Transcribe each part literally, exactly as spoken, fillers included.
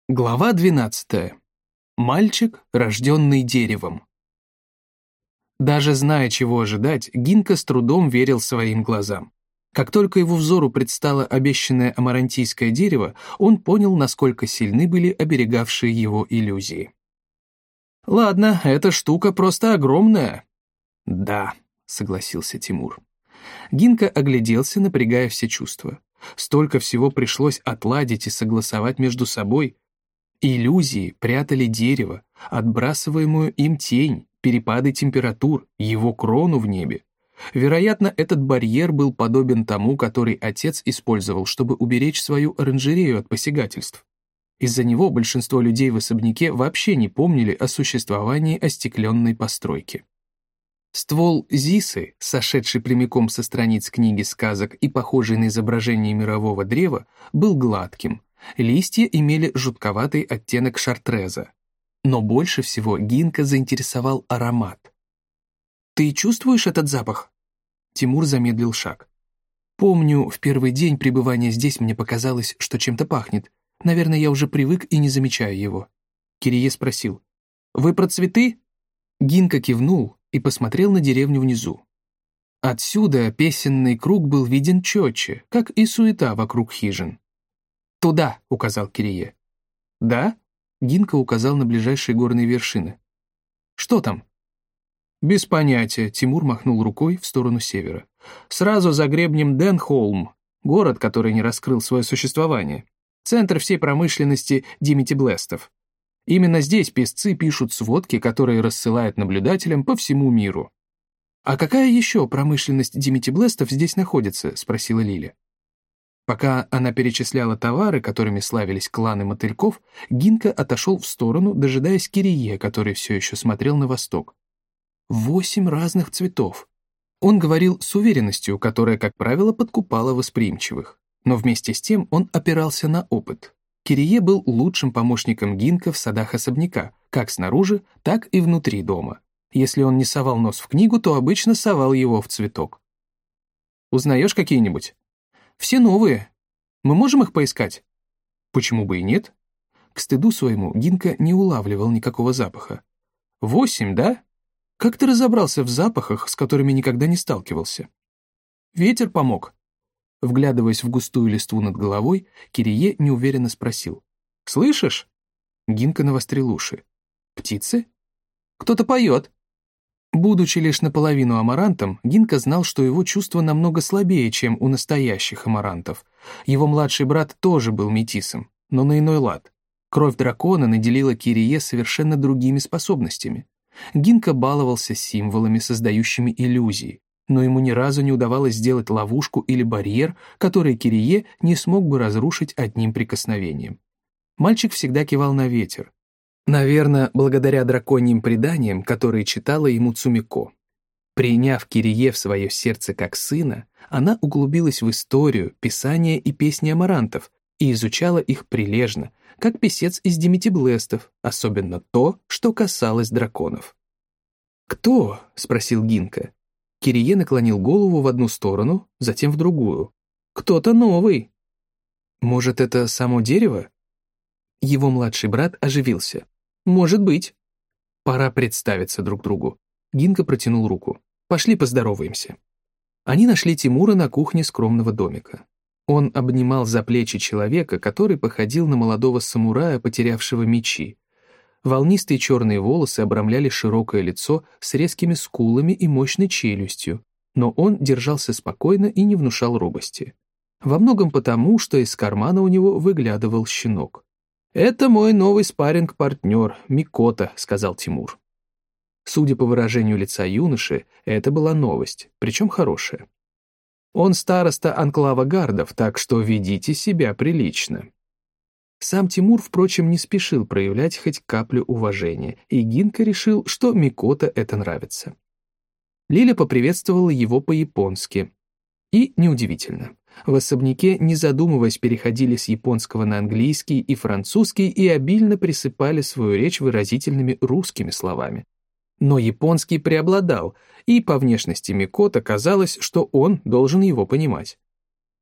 Глава двенадцатая. Мальчик, рожденный деревом. Даже зная, чего ожидать, Гинка с трудом верил своим глазам. Как только его взору предстало обещанное амарантийское дерево, он понял, насколько сильны были оберегавшие его иллюзии. «Ладно, эта штука просто огромная». «Да», — согласился Тимур. Гинка огляделся, напрягая все чувства. Столько всего пришлось отладить и согласовать между собой. Иллюзии прятали дерево, отбрасываемую им тень, перепады температур, его крону в небе. Вероятно, этот барьер был подобен тому, который отец использовал, чтобы уберечь свою оранжерею от посягательств. Из-за него большинство людей в особняке вообще не помнили о существовании остекленной постройки. Ствол Зисы, сошедший прямиком со страниц книги сказок и похожий на изображение мирового древа, был гладким. Листья имели жутковатый оттенок шартреза. Но больше всего Гинка заинтересовал аромат. «Ты чувствуешь этот запах?» Тимур замедлил шаг. «Помню, в первый день пребывания здесь мне показалось, что чем-то пахнет. Наверное, я уже привык и не замечаю его». Кирие спросил: «Вы про цветы?» Гинка кивнул и посмотрел на деревню внизу. Отсюда песенный круг был виден четче, как и суета вокруг хижин. «Туда», — указал Кирие. «Да?» — Гинка указал на ближайшие горные вершины. «Что там?» «Без понятия», — Тимур махнул рукой в сторону севера. «Сразу за гребнем Денхолм, город, который не раскрыл свое существование. Центр всей промышленности Димитиблестов. Именно здесь песцы пишут сводки, которые рассылают наблюдателям по всему миру». «А какая еще промышленность Димитиблестов здесь находится?» — спросила Лиля. Пока она перечисляла товары, которыми славились кланы мотыльков, Гинка отошел в сторону, дожидаясь Кирие, который все еще смотрел на восток. Восемь разных цветов. Он говорил с уверенностью, которая, как правило, подкупала восприимчивых. Но вместе с тем он опирался на опыт. Кирие был лучшим помощником Гинка в садах особняка, как снаружи, так и внутри дома. Если он не совал нос в книгу, то обычно совал его в цветок. «Узнаешь какие-нибудь?» «Все новые. Мы можем их поискать?» «Почему бы и нет?» К стыду своему Гинка не улавливал никакого запаха. «Восемь, да? Как ты разобрался в запахах, с которыми никогда не сталкивался?» «Ветер помог». Вглядываясь в густую листву над головой, Кирие неуверенно спросил: «Слышишь?» Гинка навострил уши. «Птицы? Кто-то поет». Будучи лишь наполовину амарантом, Гинка знал, что его чувства намного слабее, чем у настоящих амарантов. Его младший брат тоже был метисом, но на иной лад. Кровь дракона наделила Кирие совершенно другими способностями. Гинка баловался символами, создающими иллюзии, но ему ни разу не удавалось сделать ловушку или барьер, который Кирие не смог бы разрушить одним прикосновением. Мальчик всегда кивал на ветер. Наверное, благодаря драконьим преданиям, которые читала ему Цумико. Приняв Кирие в свое сердце как сына, она углубилась в историю, писание и песни амарантов и изучала их прилежно, как писец из Димитиблестов, особенно то, что касалось драконов. «Кто?» — спросил Гинка. Кирие наклонил голову в одну сторону, затем в другую. «Кто-то новый». «Может, это само дерево?» Его младший брат оживился. «Может быть». «Пора представиться друг другу». Гинка протянул руку. «Пошли поздороваемся». Они нашли Тимура на кухне скромного домика. Он обнимал за плечи человека, который походил на молодого самурая, потерявшего мечи. Волнистые черные волосы обрамляли широкое лицо с резкими скулами и мощной челюстью, но он держался спокойно и не внушал робости. Во многом потому, что из кармана у него выглядывал щенок. «Это мой новый спарринг-партнер, Микота», — сказал Тимур. Судя по выражению лица юноши, это была новость, причем хорошая. «Он староста анклава гардов, так что ведите себя прилично». Сам Тимур, впрочем, не спешил проявлять хоть каплю уважения, и Гинка решил, что Микота это нравится. Лиля поприветствовала его по-японски. И неудивительно. В особняке, не задумываясь, переходили с японского на английский и французский и обильно присыпали свою речь выразительными русскими словами. Но японский преобладал, и по внешности Микото казалось, что он должен его понимать.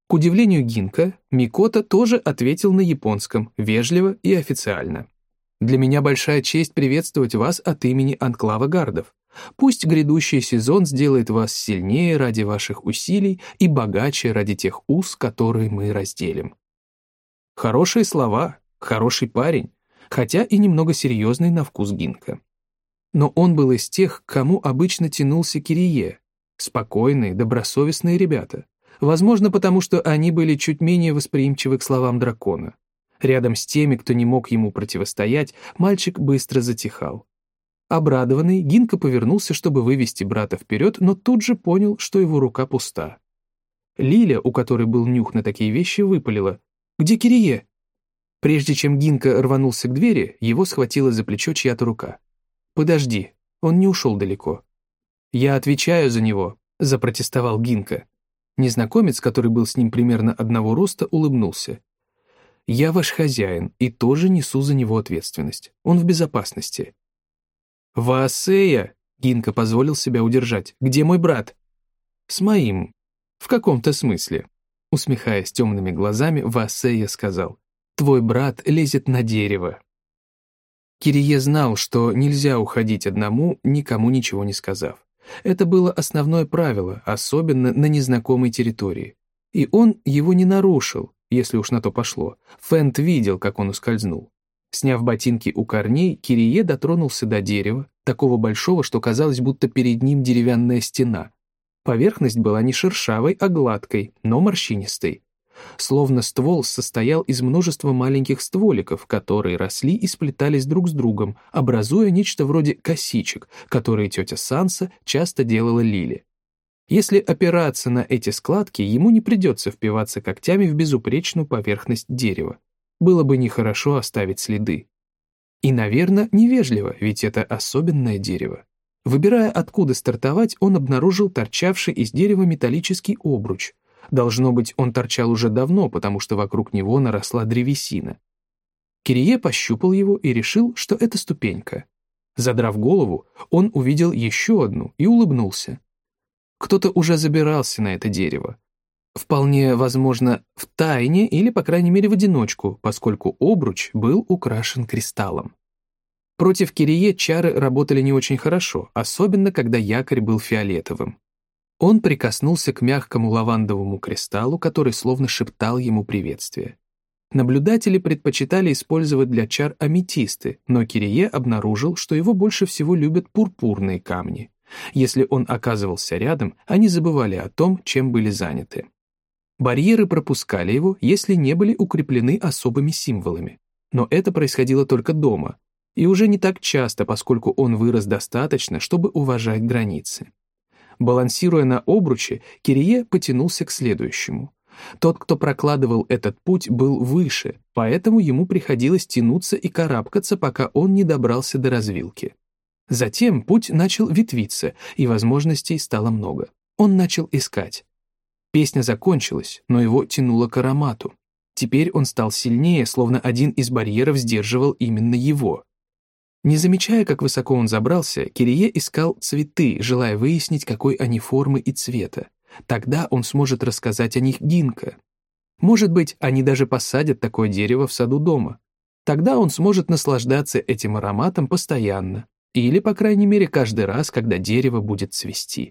К удивлению Гинка, Микото тоже ответил на японском, вежливо и официально. «Для меня большая честь приветствовать вас от имени Анклава Гардов. Пусть грядущий сезон сделает вас сильнее ради ваших усилий и богаче ради тех уз, которые мы разделим». Хорошие слова, хороший парень, хотя и немного серьезный на вкус Гинка. Но он был из тех, к кому обычно тянулся Кирие. Спокойные, добросовестные ребята. Возможно, потому что они были чуть менее восприимчивы к словам дракона. Рядом с теми, кто не мог ему противостоять, мальчик быстро затихал. Обрадованный, Гинка повернулся, чтобы вывести брата вперед, но тут же понял, что его рука пуста. Лиля, у которой был нюх на такие вещи, выпалила: «Где Кирие?» Прежде чем Гинка рванулся к двери, его схватила за плечо чья-то рука. «Подожди, он не ушел далеко». «Я отвечаю за него», — запротестовал Гинка. Незнакомец, который был с ним примерно одного роста, улыбнулся. «Я ваш хозяин и тоже несу за него ответственность. Он в безопасности». «Ваасея!» — Гинка позволил себя удержать. «Где мой брат?» «С моим. В каком-то смысле». Усмехаясь темными глазами, Ваасея сказал: «Твой брат лезет на дерево». Кирие знал, что нельзя уходить одному, никому ничего не сказав. Это было основное правило, особенно на незнакомой территории. И он его не нарушил, если уж на то пошло. Фэнт видел, как он ускользнул. Сняв ботинки у корней, Кирие дотронулся до дерева, такого большого, что казалось, будто перед ним деревянная стена. Поверхность была не шершавой, а гладкой, но морщинистой. Словно ствол состоял из множества маленьких стволиков, которые росли и сплетались друг с другом, образуя нечто вроде косичек, которые тетя Санса часто делала Лиле. Если опираться на эти складки, ему не придется впиваться когтями в безупречную поверхность дерева. Было бы нехорошо оставить следы. И, наверное, невежливо, ведь это особенное дерево. Выбирая, откуда стартовать, он обнаружил торчавший из дерева металлический обруч. Должно быть, он торчал уже давно, потому что вокруг него наросла древесина. Кирие пощупал его и решил, что это ступенька. Задрав голову, он увидел еще одну и улыбнулся. Кто-то уже забирался на это дерево. Вполне возможно, в тайне или, по крайней мере, в одиночку, поскольку обруч был украшен кристаллом. Против Кирие чары работали не очень хорошо, особенно когда якорь был фиолетовым. Он прикоснулся к мягкому лавандовому кристаллу, который словно шептал ему приветствие. Наблюдатели предпочитали использовать для чар аметисты, но Кирие обнаружил, что его больше всего любят пурпурные камни. Если он оказывался рядом, они забывали о том, чем были заняты. Барьеры пропускали его, если не были укреплены особыми символами. Но это происходило только дома, и уже не так часто, поскольку он вырос достаточно, чтобы уважать границы. Балансируя на обруче, Кирие потянулся к следующему. Тот, кто прокладывал этот путь, был выше, поэтому ему приходилось тянуться и карабкаться, пока он не добрался до развилки. Затем путь начал ветвиться, и возможностей стало много. Он начал искать. Песня закончилась, но его тянуло к аромату. Теперь он стал сильнее, словно один из барьеров сдерживал именно его. Не замечая, как высоко он забрался, Кирие искал цветы, желая выяснить, какой они формы и цвета. Тогда он сможет рассказать о них Гинка. Может быть, они даже посадят такое дерево в саду дома. Тогда он сможет наслаждаться этим ароматом постоянно, или, по крайней мере, каждый раз, когда дерево будет цвести.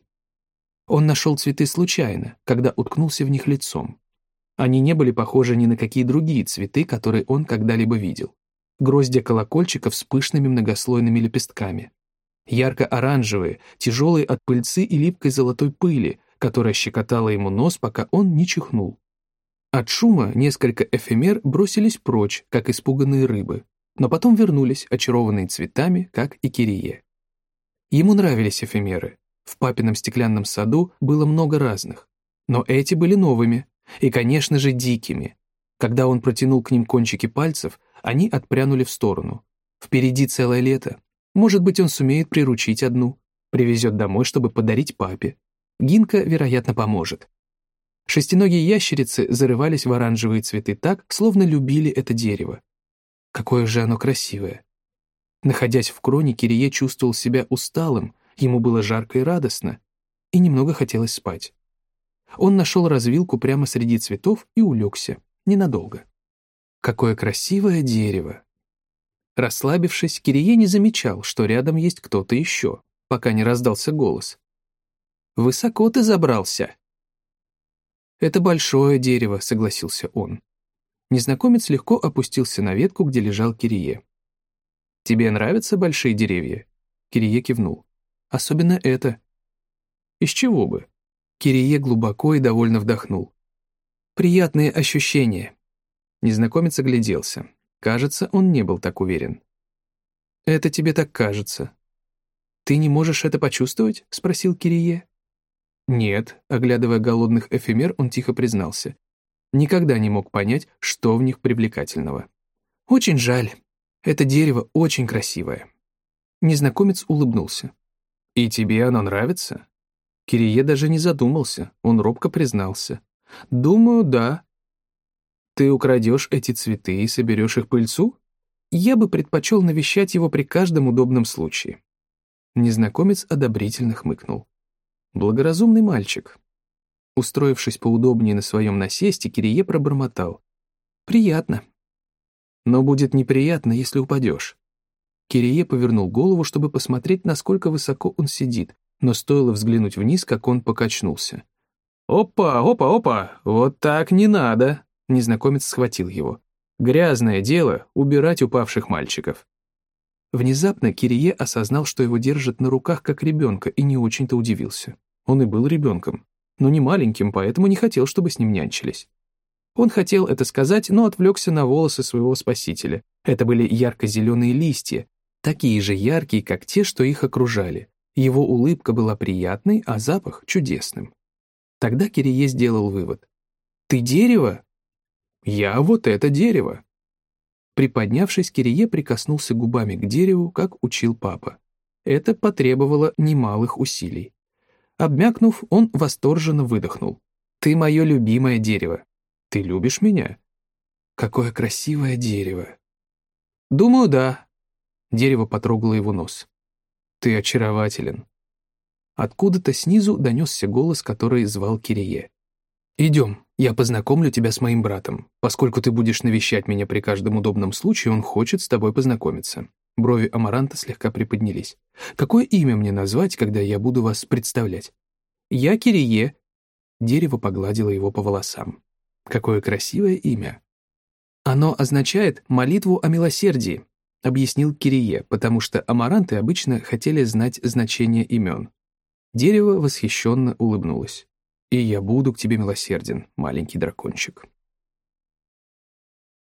Он нашел цветы случайно, когда уткнулся в них лицом. Они не были похожи ни на какие другие цветы, которые он когда-либо видел. Гроздья колокольчиков с пышными многослойными лепестками. Ярко-оранжевые, тяжелые от пыльцы и липкой золотой пыли, которая щекотала ему нос, пока он не чихнул. От шума несколько эфемер бросились прочь, как испуганные рыбы, но потом вернулись, очарованные цветами, как и Кирие. Ему нравились эфемеры. В папином стеклянном саду было много разных, но эти были новыми и, конечно же, дикими. Когда он протянул к ним кончики пальцев, они отпрянули в сторону. Впереди целое лето. Может быть, он сумеет приручить одну, привезет домой, чтобы подарить папе. Гинка, вероятно, поможет. Шестиногие ящерицы зарывались в оранжевые цветы так, словно любили это дерево. Какое же оно красивое. Находясь в кроне, Кирие чувствовал себя усталым, ему было жарко и радостно, и немного хотелось спать. Он нашел развилку прямо среди цветов и улегся. Ненадолго. Какое красивое дерево! Расслабившись, Кирие не замечал, что рядом есть кто-то еще, пока не раздался голос. «Высоко ты забрался!» «Это большое дерево», — согласился он. Незнакомец легко опустился на ветку, где лежал Кирие. «Тебе нравятся большие деревья?» Кирие кивнул. «Особенно это». «Из чего бы?» Кирие глубоко и довольно вдохнул. «Приятные ощущения». Незнакомец огляделся. Кажется, он не был так уверен. «Это тебе так кажется». «Ты не можешь это почувствовать?» — спросил Кирие. «Нет», — оглядывая голодных эфемер, он тихо признался. Никогда не мог понять, что в них привлекательного. «Очень жаль. Это дерево очень красивое». Незнакомец улыбнулся. «И тебе оно нравится?» Кирие даже не задумался, он робко признался. «Думаю, да». «Ты украдешь эти цветы и соберешь их пыльцу?» «Я бы предпочел навещать его при каждом удобном случае». Незнакомец одобрительно хмыкнул. «Благоразумный мальчик». Устроившись поудобнее на своем насесте, Кирие пробормотал. «Приятно». «Но будет неприятно, если упадешь». Кирие повернул голову, чтобы посмотреть, насколько высоко он сидит, но стоило взглянуть вниз, как он покачнулся. «Опа, опа, опа, вот так не надо!» Незнакомец схватил его. «Грязное дело — убирать упавших мальчиков». Внезапно Кирие осознал, что его держат на руках как ребенка, и не очень-то удивился. Он и был ребенком, но не маленьким, поэтому не хотел, чтобы с ним нянчились. Он хотел это сказать, но отвлекся на волосы своего спасителя. Это были ярко-зеленые листья, такие же яркие, как те, что их окружали. Его улыбка была приятной, а запах — чудесным. Тогда Кирие сделал вывод. «Ты дерево?» «Я вот это дерево». Приподнявшись, Кирие прикоснулся губами к дереву, как учил папа. Это потребовало немалых усилий. Обмякнув, он восторженно выдохнул. «Ты мое любимое дерево. Ты любишь меня?» «Какое красивое дерево!» «Думаю, да». Дерево потрогало его нос. «Ты очарователен». Откуда-то снизу донесся голос, который звал Кирие. «Идем, я познакомлю тебя с моим братом. Поскольку ты будешь навещать меня при каждом удобном случае, он хочет с тобой познакомиться». Брови Амаранта слегка приподнялись. «Какое имя мне назвать, когда я буду вас представлять?» «Я Кирие». Дерево погладило его по волосам. «Какое красивое имя». «Оно означает молитву о милосердии», — объяснил Кирие, потому что амаранты обычно хотели знать значение имен. Дерево восхищенно улыбнулось. «И я буду к тебе милосерден, маленький дракончик».